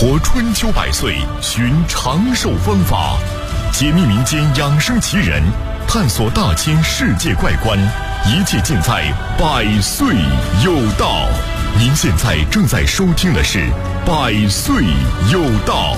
活春秋百岁，寻长寿方法，解密民间养生奇人，探索大千世界怪观，一切尽在百岁有道。您现在正在收听的是百岁有道。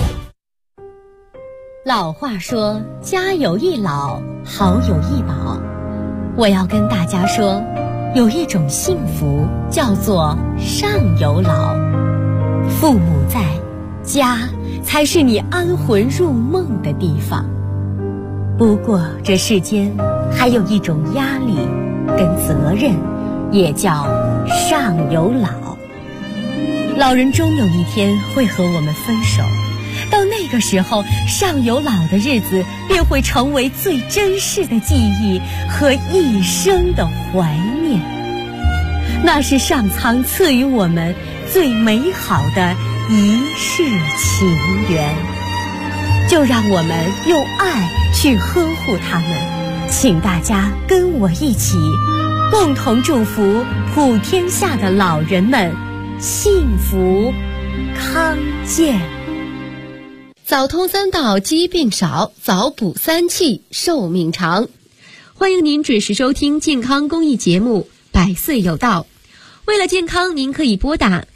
老话说，家有一老，好有一宝。我要跟大家说，有一种幸福叫做上有老。父母在，家才是你安魂入梦的地方。不过这世间还有一种压力跟责任，也叫上有老。老人终有一天会和我们分手，到那个时候，上有老的日子便会成为最珍视的记忆和一生的怀念。那是上苍赐予我们最美好的一世情缘，就让我们用爱去呵护他们。请大家跟我一起，共同祝福普天下的老人们幸福康健。 早通三道，疾病少；早补三气，寿命长。欢迎您准时收听健康公益节目《百岁有道》。为了健康，您可以拨打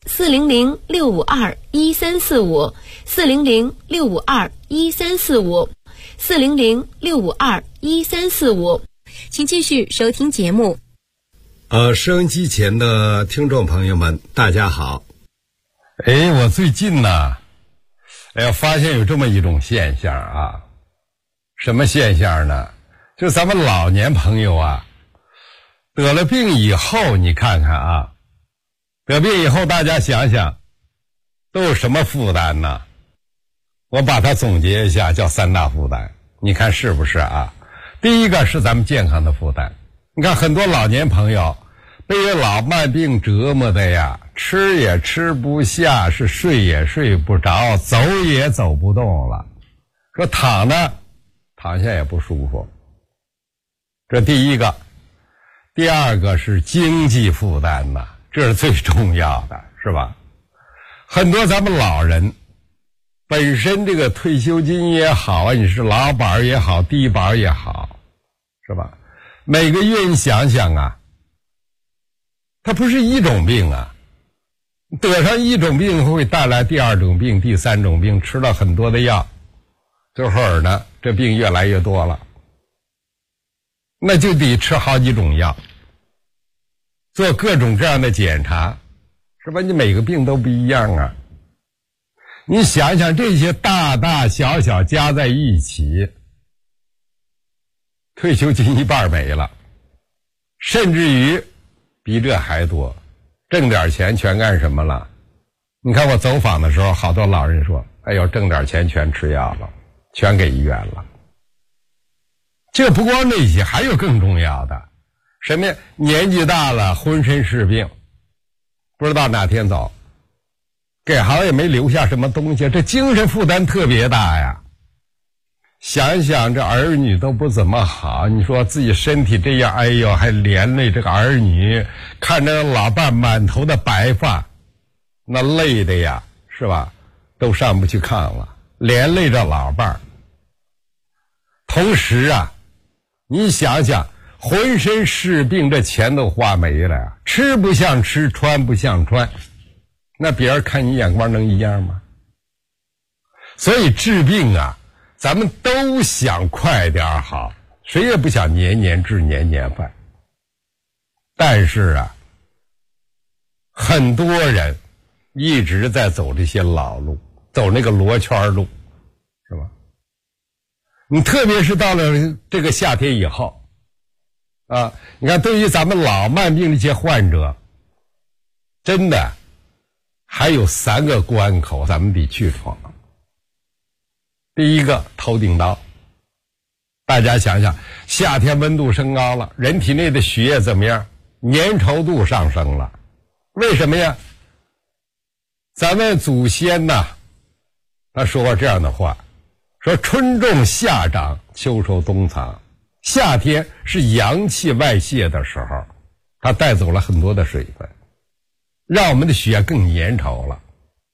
400-652-1345、400-652-1345、400-652-1345。请继续收听节目。 收音机前的听众朋友们，大家好。 我最近呢，发现有这么一种现象啊。什么现象呢？就咱们老年朋友啊，得了病以后，你看看啊，得病以后大家想想都有什么负担呢？我把它总结一下，叫三大负担，你看是不是啊？第一个是咱们健康的负担。你看很多老年朋友被老慢病折磨的呀，吃也吃不下，是睡也睡不着，走也走不动了，说躺下也不舒服。这第一个。第二个是经济负担呐，这是最重要的，是吧？很多咱们老人本身这个退休金也好啊，你是劳保也好，低保也好，是吧？每个月你想想啊，它不是一种病啊，得上一种病会带来第二种病、第三种病，吃了很多的药，最后呢，这病越来越多了，那就得吃好几种药，做各种这样的检查，是吧？你每个病都不一样啊。你想想这些大大小小加在一起，退休金一半没了，甚至于比这还多。挣点钱全干什么了？你看我走访的时候，好多老人说，哎呦，挣点钱全吃药了，全给医院了。这不光那些，还有更重要的，什么呀？年纪大了，浑身是病，不知道哪天走，给好也没留下什么东西，这精神负担特别大呀。想想这儿女都不怎么好，你说自己身体这样，哎呦，还连累这个儿女，看着老伴满头的白发，那累的呀，是吧？都上不去炕了，连累着老伴。同时啊，你想想，浑身是病，这钱都花没了呀，吃不像吃，穿不像穿，那别人看你眼光能一样吗？所以治病啊，咱们都想快点好，谁也不想年年治年年犯。但是啊，很多人一直在走这些老路，走那个罗圈路，是吧？你特别是到了这个夏天以后啊，你看对于咱们老慢病这些患者，真的还有3个关口咱们得去闯。第一个，头顶刀。大家想想，夏天温度升高了，人体内的血液怎么样？粘稠度上升了。为什么呀？咱们祖先呐，他说过这样的话，说春种夏长，秋收冬藏。夏天是阳气外泄的时候，它带走了很多的水分，让我们的血更粘稠了。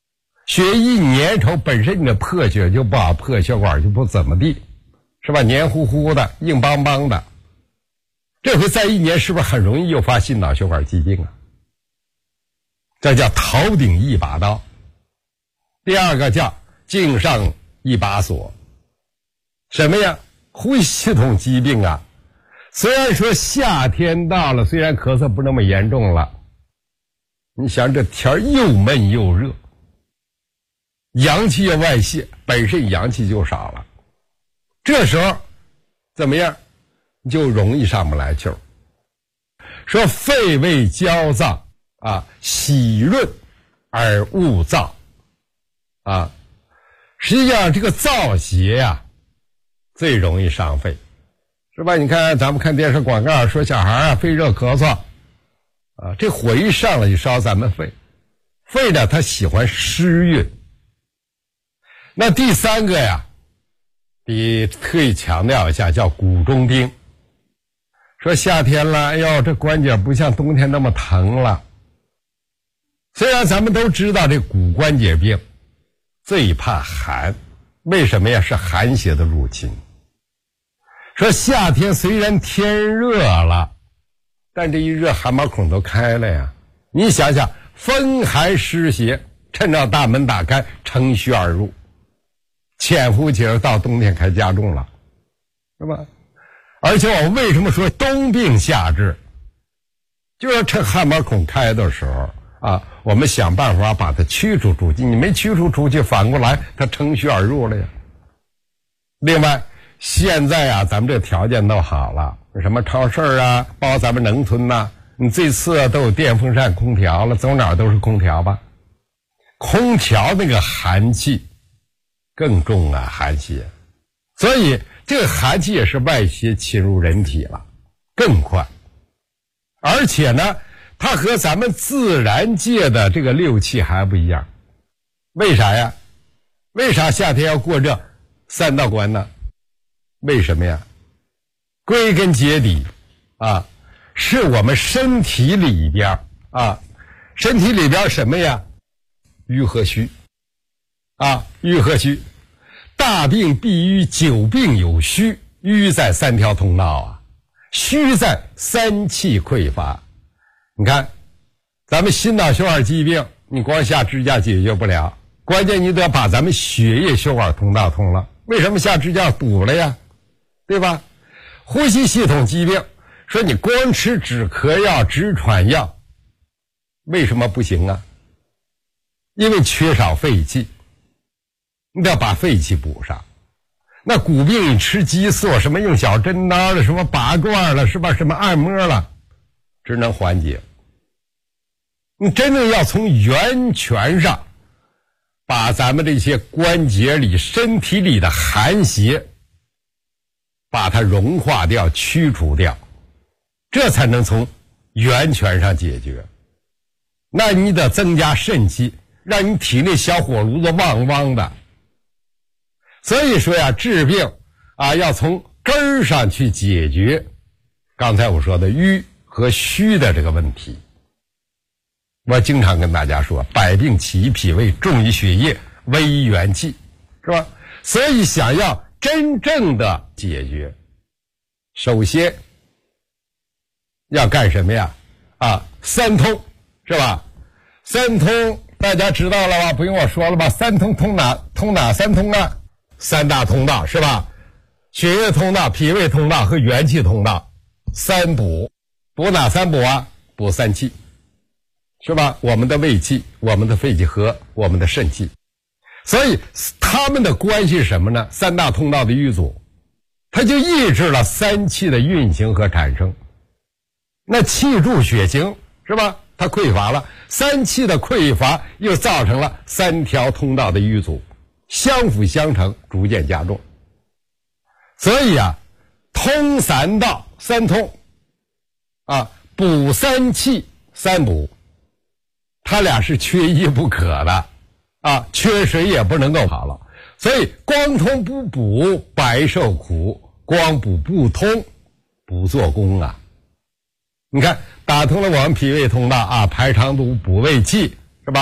血一粘稠，本身你的破血就不好，破血管就不怎么地，是吧？黏糊糊的，硬邦邦的。这回再一粘，是不是很容易诱发心脑血管疾病啊？这叫头顶一把刀。第二个叫颈上一把锁。什么呀？呼吸系统疾病啊。虽然说夏天到了，虽然咳嗽不那么严重了，你想这天又闷又热，阳气要外泄，本身阳气就少了，这时候怎么样？就容易上不来气儿。说肺胃焦燥啊，喜润而恶燥啊。实际上这个燥邪呀，最容易伤肺，是吧？你看咱们看电视广告说小孩啊肺热咳嗽啊，这火一上来就烧咱们肺。肺呢它喜欢湿运。那第三个呀，得特意强调一下，叫骨中钉。说夏天了，哎呦，这关节不像冬天那么疼了。虽然咱们都知道这骨关节病最怕寒，为什么呀？是寒邪的入侵。说夏天虽然天热了，但这一热汗毛孔都开了呀。你想想，风寒湿邪趁着大门打开，乘虚而入，潜伏期到冬天开加重了，是吧？而且我们为什么说冬病夏治，就是趁汗毛孔开的时候啊，我们想办法把它驱除出去。你没驱除出去，反过来它乘虚而入了呀。另外现在啊，咱们这个条件都好了，什么超市啊，包括咱们农村呐，你这次都有电风扇空调了，走哪儿都是空调吧。空调那个寒气更重啊，寒邪。所以这个寒气也是外邪侵入人体了，更快。而且呢，它和咱们自然界的这个六气还不一样。为啥呀？为啥夏天要过这三道关呢？为什么呀？归根结底啊，是我们身体里边啊，身体里边什么呀？瘀和虚啊，瘀和虚。大病必瘀，久病有虚。瘀在三条通道啊，虚在三气匮乏。你看咱们心脑血管疾病，你光下支架解决不了，关键你得把咱们血液血管通道通了。为什么下支架补了呀？对吧？呼吸系统疾病，说你光吃止咳药止喘药，为什么不行啊？因为缺少肺气，你得要把肺气补上。那骨病你吃激素，什么用小针刀了，什么拔罐了，是吧？什么按摩了，只能缓解。你真正要从源泉上把咱们这些关节里身体里的寒邪把它融化掉驱除掉，这才能从源泉上解决。那你得增加肾气，让你体内小火炉子旺旺的。所以说呀，治病啊要从根儿上去解决刚才我说的瘀和虚的这个问题。我经常跟大家说，百病起于脾胃，重于血液，危于元气，是吧？所以想要真正的解决，首先要干什么呀？三通，是吧？三通大家知道了吧？不用我说了吧？三通通哪？通哪三通啊？三大通道，是吧？血液通道、脾胃通道和元气通道。三补，补哪三补啊？补三气，是吧？我们的胃气、我们的肺气和我们的肾气。所以他们的关系是什么呢？三大通道的淤阻，它就抑制了三气的运行和产生。那气助血行，是吧？它匮乏了，三气的匮乏又造成了三条通道的淤阻，相辅相成，逐渐加重。所以啊，通三道三通啊，补三气三补，它俩是缺一不可的啊，缺谁也不能够好了。所以光通不补，白受苦；光补不通，不做功啊。你看，打通了我们脾胃通道啊，排肠毒补胃气，是吧？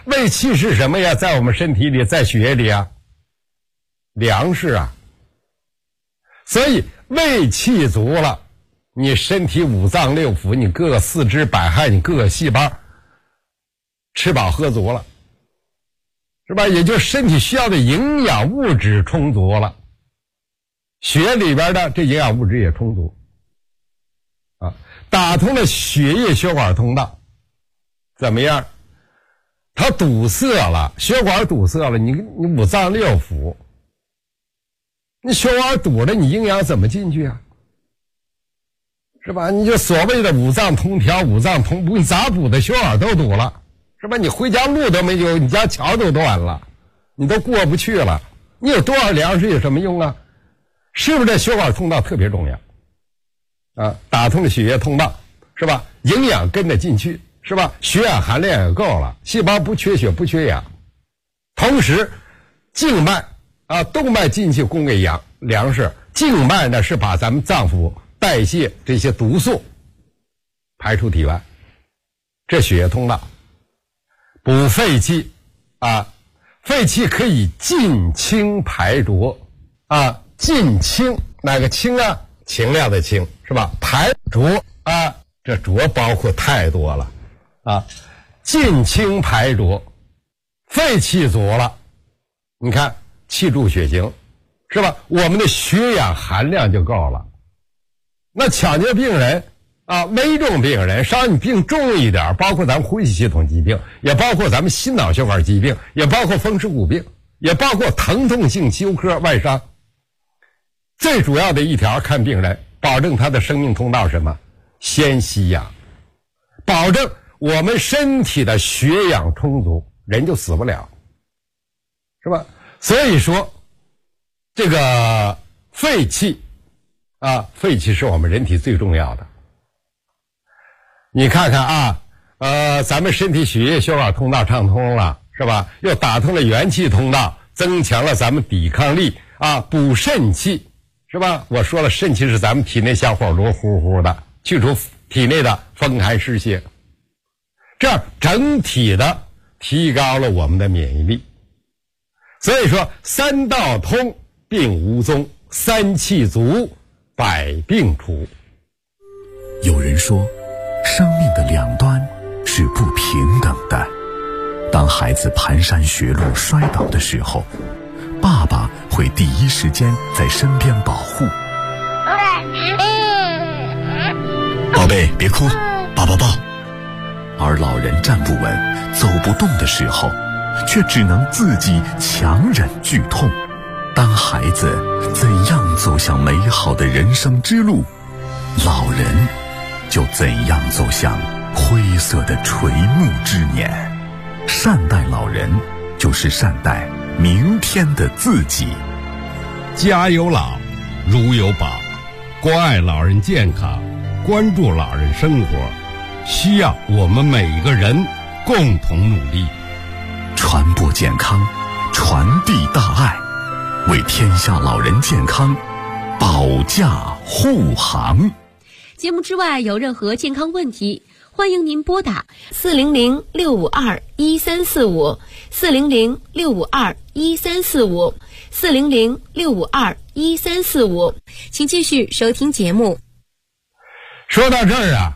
胃气是什么呀？在我们身体里，在血液里啊，粮食啊。所以胃气足了，你身体五脏六腑，你各个四肢百骸，你各个细胞吃饱喝足了，是吧？也就是身体需要的营养物质充足了，血里边的这营养物质也充足啊，打通了血液血管通道，怎么样？它堵塞了，血管堵塞了，你五脏六腑，你血管堵了，你营养怎么进去啊？是吧？你就所谓的五脏通调、五脏通补，你咋补的？血管都堵了，是吧？你回家路都没有，你家桥都断了，你都过不去了，你有多少粮食有什么用啊？是不是这血管通道特别重要啊？打通了血液通道，是吧？营养跟着进去，是吧？血氧含量也够了，细胞不缺血不缺氧，同时静脉啊动脉进去供给粮食，静脉呢是把咱们脏腑代谢这些毒素排出体外，这血液通道。补肺气啊，肺气可以进清排浊啊，进清哪个清啊？清亮的清，是吧？排浊啊，这浊包括太多了啊，进清排浊，肺气足了，你看气助血行，是吧？我们的血氧含量就够了。那抢救病人啊，危重病人，稍微你病重一点，包括咱们呼吸系统疾病，也包括咱们心脑血管疾病，也包括风湿骨病，也包括疼痛性休克外伤。最主要的一条看病人，保证他的生命通道什么？先吸氧，保证我们身体的血氧充足，人就死不了，是吧？所以说这个肺气啊，肺气是我们人体最重要的。你看看啊，咱们身体血液血管通道畅通了，是吧？又打通了元气通道，增强了咱们抵抗力啊，补肾气，是吧？我说了，肾气是咱们体内像火炉呼呼的，去除体内的风寒湿邪，这样整体的提高了我们的免疫力。所以说三道通病无踪，三气足百病除。 有人说，生命的两端是不平等的。当孩子蹒跚学路摔倒的时候，爸爸会第一时间在身边保护。 宝贝，别哭，抱抱抱。 而老人站不稳、走不动的时候，却只能自己强忍剧痛。当孩子怎样走向美好的人生之路，老人就怎样走向灰色的垂暮之年。善待老人，就是善待明天的自己。 家有老，如有宝，关爱老人健康，关注老人生活，需要我们每一个人共同努力， 传播健康，传递大爱，为天下老人健康保驾护航。 节目之外有任何健康问题，欢迎您拨打400-652-1345 400-652-1345 400-652-1345，请继续收听节目。 说到这儿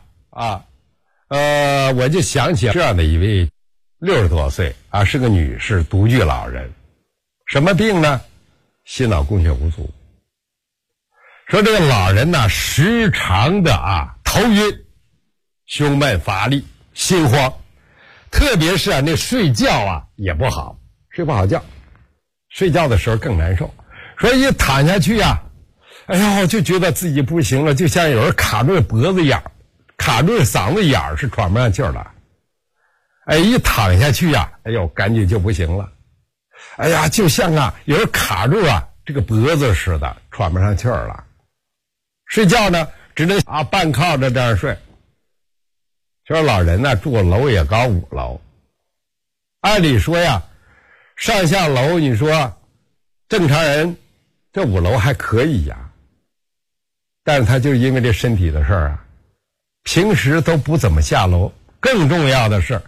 我就想起这样的一位60多岁啊，是个女士，独居老人，什么病呢？心脑供血不足。说这个老人呢，时常的头晕、胸闷、乏力、心慌，特别是那睡觉也不好，睡不好觉，睡觉的时候更难受。说一躺下去哎呀，就觉得自己不行了，就像有人卡住脖子眼儿，卡住嗓子眼儿，是喘不上气儿了。哎，一躺下去哎呦，感觉就不行了。哎呀，就像有人卡住这个脖子似的，喘不上气儿了。睡觉呢，只能半靠着这样睡。说老人呢，住楼也高5楼，按理说上下楼你说正常人这5楼还可以但是他就因为这身体的事儿平时都不怎么下楼。更重要的是，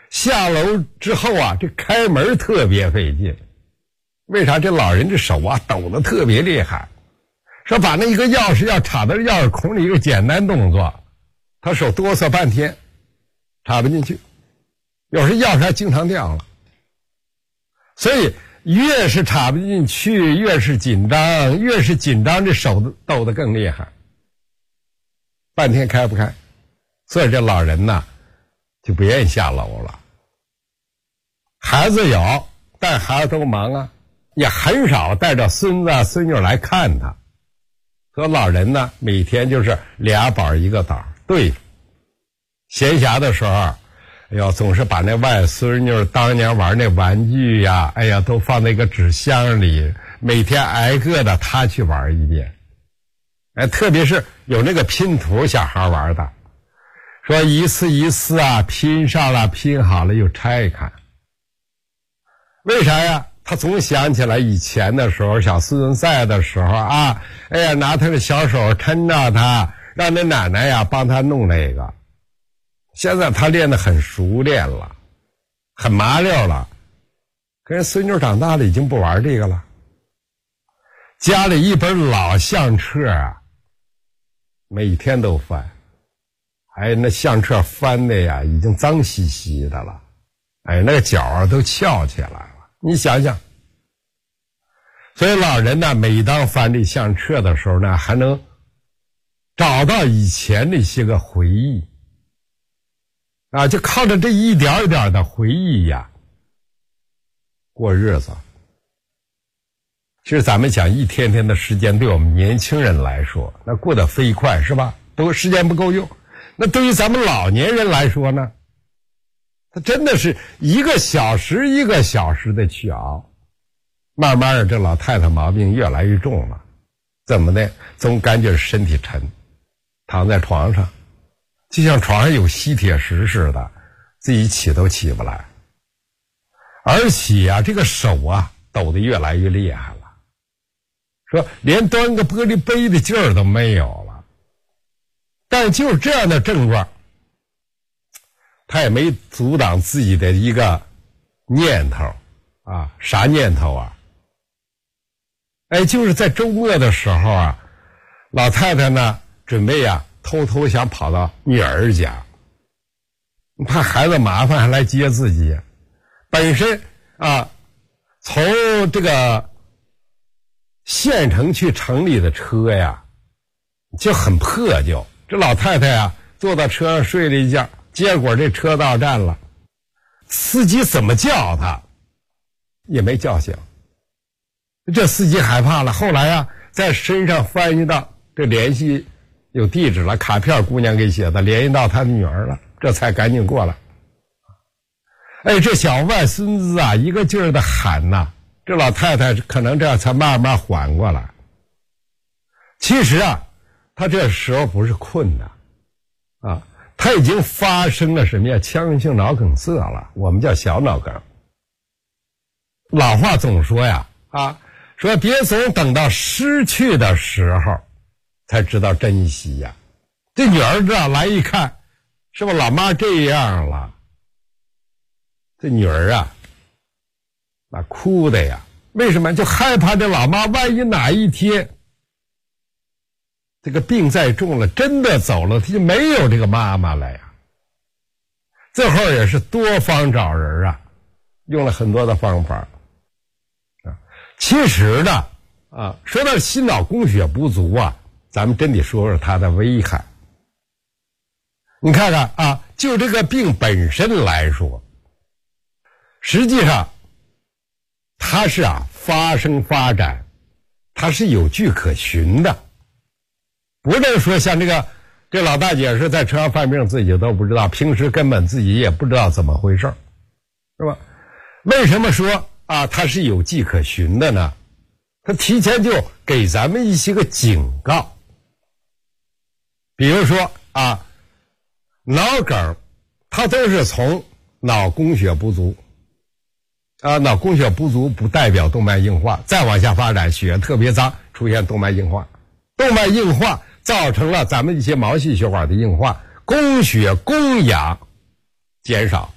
下楼之后啊，这开门特别费劲。为啥？这老人这手啊抖得特别厉害，说把那一个钥匙要插到钥匙孔里一个简单动作，他手哆嗦半天插不进去，有时钥匙还经常掉了。所以越是插不进去越是紧张，越是紧张这手抖得更厉害，半天开不开。所以这老人呢就不愿意下楼了。孩子有，但孩子都忙啊，也很少带着孙子孙女来看他。所以老人呢每天就是俩宝一个岛对付。闲暇的时候，哎呦，总是把那外孙女当年玩那玩具呀，哎呀，都放在一个纸箱里，每天挨个的他去玩一遍。哎，特别是有那个拼图小孩玩的，说一次一次啊拼上了，拼好了又拆开。为啥呀？他总想起来以前的时候，小孙子在的时候啊，哎呀，拿他的小手抻着他，让那奶奶呀帮他弄那个。现在他练得很熟练了，很麻溜了，跟人孙女长大了已经不玩这个了。家里一本老相册啊，每天都翻，哎，那相册翻的呀已经脏兮兮的了，哎，那个角啊都翘起来了。你想想，所以老人呢每当翻这相册的时候呢，还能找到以前那些个回忆啊，就靠着这一点一点的回忆呀过日子。其实咱们讲一天天的时间对我们年轻人来说那过得飞快，是吧？时间不够用。那对于咱们老年人来说呢，他真的是一个小时一个小时的去熬。慢慢的这老太太毛病越来越重了，怎么的？总感觉身体沉，躺在床上就像床上有吸铁石似的，自己起都起不来，而且啊这个手啊抖得越来越厉害了，说连端个玻璃杯的劲儿都没有了。但就是这样的症状，他也没阻挡自己的一个念头啊。啥念头啊？哎，就是在周末的时候啊，老太太呢准备啊偷偷想跑到女儿家，怕孩子麻烦还来接自己。本身啊从这个县城去城里的车呀就很破旧，这老太太呀坐到车上睡了一觉，结果这车到站了，司机怎么叫他也没叫醒。这司机害怕了，后来啊在身上翻译到这联系有地址了，卡片姑娘给写的，联系到他的女儿了，这才赶紧过来。哎，这小外孙子啊一个劲儿的喊呐，这老太太可能这样才慢慢缓过来。其实啊他这时候不是困的啊，他已经发生了什么呀？腔源性脑梗塞了，我们叫小脑梗。老话总说呀啊，说别总等到失去的时候才知道珍惜呀。这女儿这来一看，是不是老妈这样了？这女儿啊那哭的呀，为什么？就害怕这老妈万一哪一天这个病再重了，真的走了，他就没有这个妈妈了呀。最后也是多方找人啊，用了很多的方法啊。其实呢啊，说到心脑供血不足啊，咱们真得说说它的危害。你看看啊，就这个病本身来说，实际上它是啊发生发展，它是有据可循的。不能说像这老大姐是在车上犯病自己都不知道，平时根本自己也不知道怎么回事，是吧？为什么说啊它是有迹可循的呢？它提前就给咱们一些个警告。比如说啊脑梗它都是从脑供血不足啊，脑供血不足不代表动脉硬化，再往下发展血特别脏，出现动脉硬化。动脉硬化造成了咱们一些毛细血管的硬化，供血供氧减少，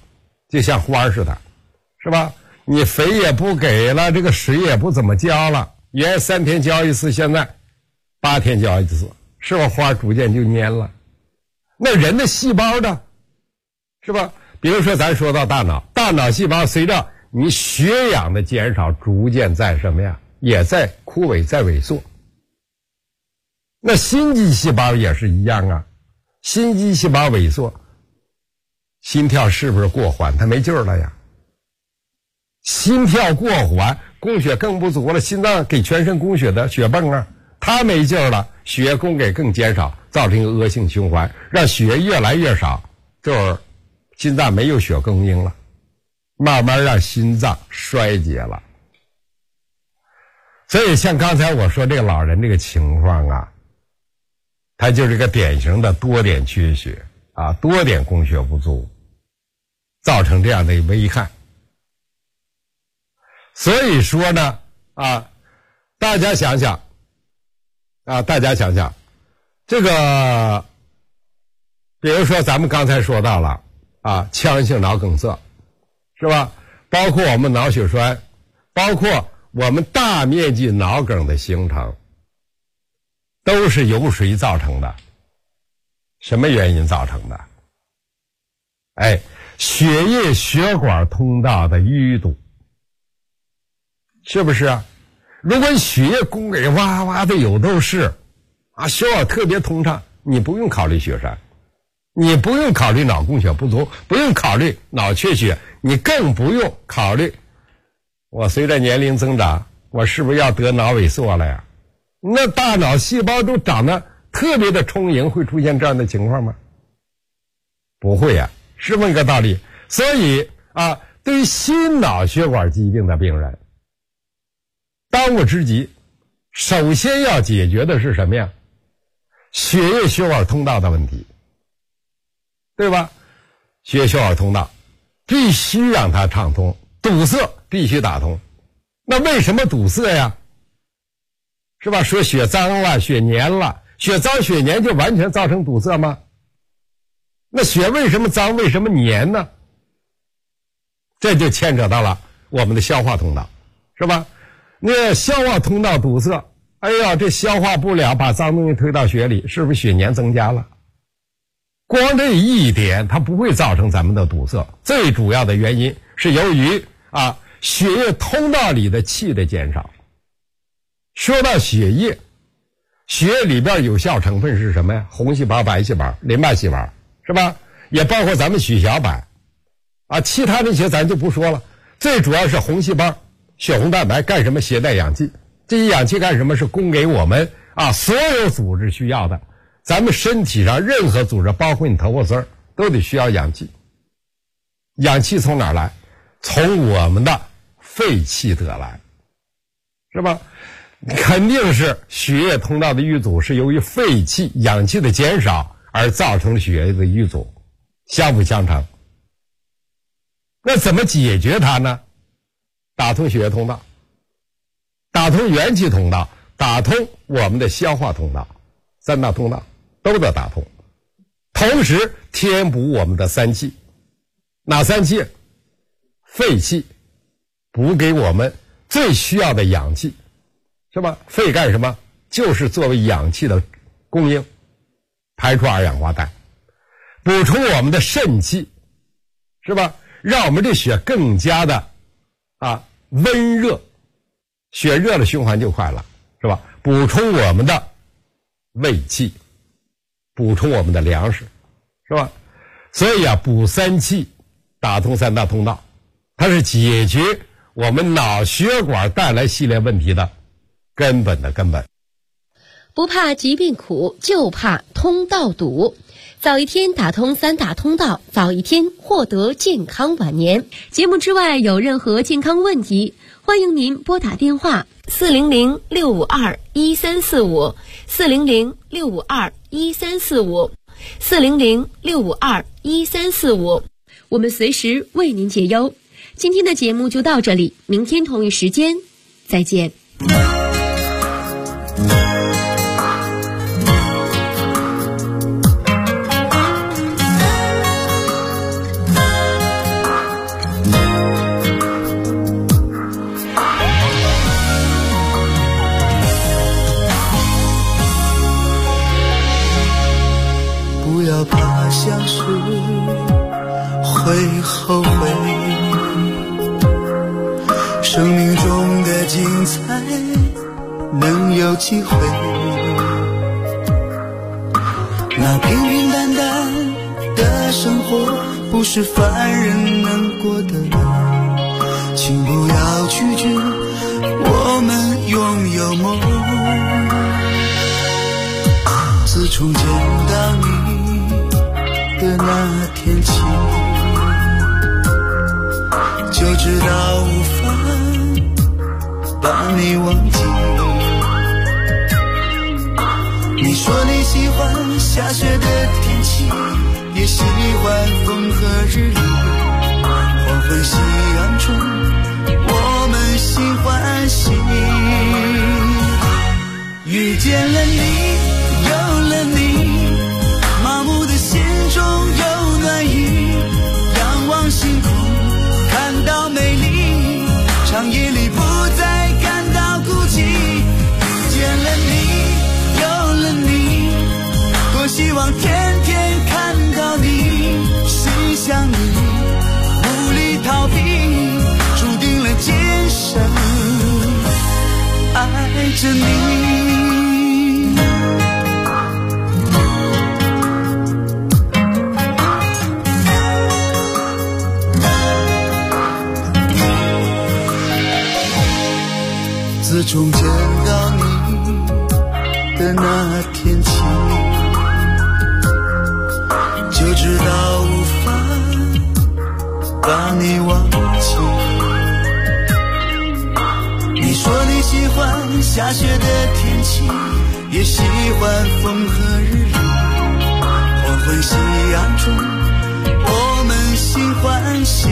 就像花似的，是吧？你肥也不给了，这个水也不怎么浇了，原来3天浇一次，现在8天浇一次，是吧？花逐渐就蔫了。那人的细胞呢，是吧？比如说咱说到大脑，大脑细胞随着你血氧的减少，逐渐在什么呀？也在枯萎，在萎缩。那心肌细胞也是一样啊，心肌细胞萎缩，心跳是不是过缓？它没劲儿了呀。心跳过缓，供血更不足了，心脏给全身供血的血泵啊，它没劲儿了，血供给更减少，造成一个恶性循环，让血越来越少，就是心脏没有血供应了，慢慢让心脏衰竭了。所以像刚才我说这个老人这个情况啊，他就是个典型的多点缺血啊，多点供血不足，造成这样的危害。所以说呢，大家想想，这个，比如说咱们刚才说到了腔性脑梗塞，是吧？包括我们脑血栓，包括我们大面积脑梗的形成，都是由谁造成的？什么原因造成的？血液血管通道的淤堵。是不是啊？如果血液供给哇哇的有都是血管特别通畅，你不用考虑血栓，你不用考虑脑供血不足，不用考虑脑缺血，你更不用考虑我随着年龄增长，我是不是要得脑萎缩了呀？那大脑细胞都长得特别的充盈，会出现这样的情况吗？不会呀，是这么个道理。所以对于心脑血管疾病的病人，当务之急，首先要解决的是什么呀？血液血管通道的问题，对吧？血液血管通道必须让它畅通，堵塞必须打通。那为什么堵塞呀？是吧？说血脏了，血黏了，血脏血黏就完全造成堵塞吗？那血为什么脏，为什么黏呢？这就牵扯到了我们的消化通道，是吧？那消化通道堵塞，这消化不了，把脏东西推到血里，是不是血粘增加了？光这一点它不会造成咱们的堵塞，最主要的原因是由于血液通道里的气的减少。说到血液，血液里边有效成分是什么呀？红细胞、白细胞、淋巴细胞，是吧？也包括咱们血小板其他那些咱就不说了。最主要是红细胞、血红蛋白干什么？携带氧气。这些氧气干什么？是供给我们所有组织需要的。咱们身体上任何组织，包括你头发丝都得需要氧气。氧气从哪儿来？从我们的肺气得来，是吧？肯定是血液通道的淤阻是由于肺气氧气的减少而造成血液的淤阻，相辅相成。那怎么解决它呢？打通血液通道，打通元气通道，打通我们的消化通道，3大通道都得打通，同时填补我们的3气。哪3气？肺气补给我们最需要的氧气，是吧？肺干什么？就是作为氧气的供应，排出二氧化碳。补充我们的肾气，是吧？让我们这血更加的温热，血热了循环就快了，是吧？补充我们的胃气，补充我们的粮食，是吧？所以补3气，打通3大通道，它是解决我们脑血管带来系列问题的根本的根本。 不怕疾病苦，就怕通道堵。早一天打通3大通道，早一天获得健康晚年。节目之外有任何健康问题，欢迎您拨打电话400-652-1345 400-652-1345 400-652-1345，我们随时为您解忧。今天的节目就到这里，明天同一时间再见。 要怕相识会后悔，生命中的精彩能有机会，那平平淡淡的生活不是凡人能过的，请不要拒绝我们拥有梦。自从见到你的那天起，就知道无法把你忘记。你说你喜欢下雪的天气，也喜欢风和日丽，黄昏夕阳中我们心欢喜。遇见了你，有了你，麻木的心中有暖意，仰望星空看到美丽，长夜里不再感到孤寂。遇见了你，有了你，多希望天天看到你，心想你，无力逃避，注定了今生爱着你。自从见到你的那天起，就知道无法把你忘记。你说你喜欢下雪的天气，也喜欢风和日丽，黄昏夕阳中我们心欢喜。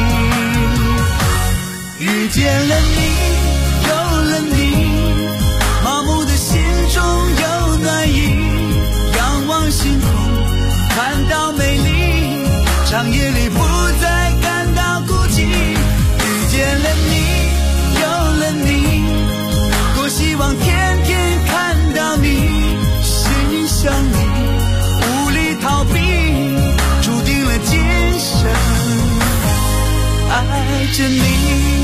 遇见了你，有了你，麻木的心中有暖意，仰望星空看到美丽，长夜里不再感到孤寂。遇见了你，有了你，多希望天天看到你，心想你，无力逃避，注定了今生爱着你。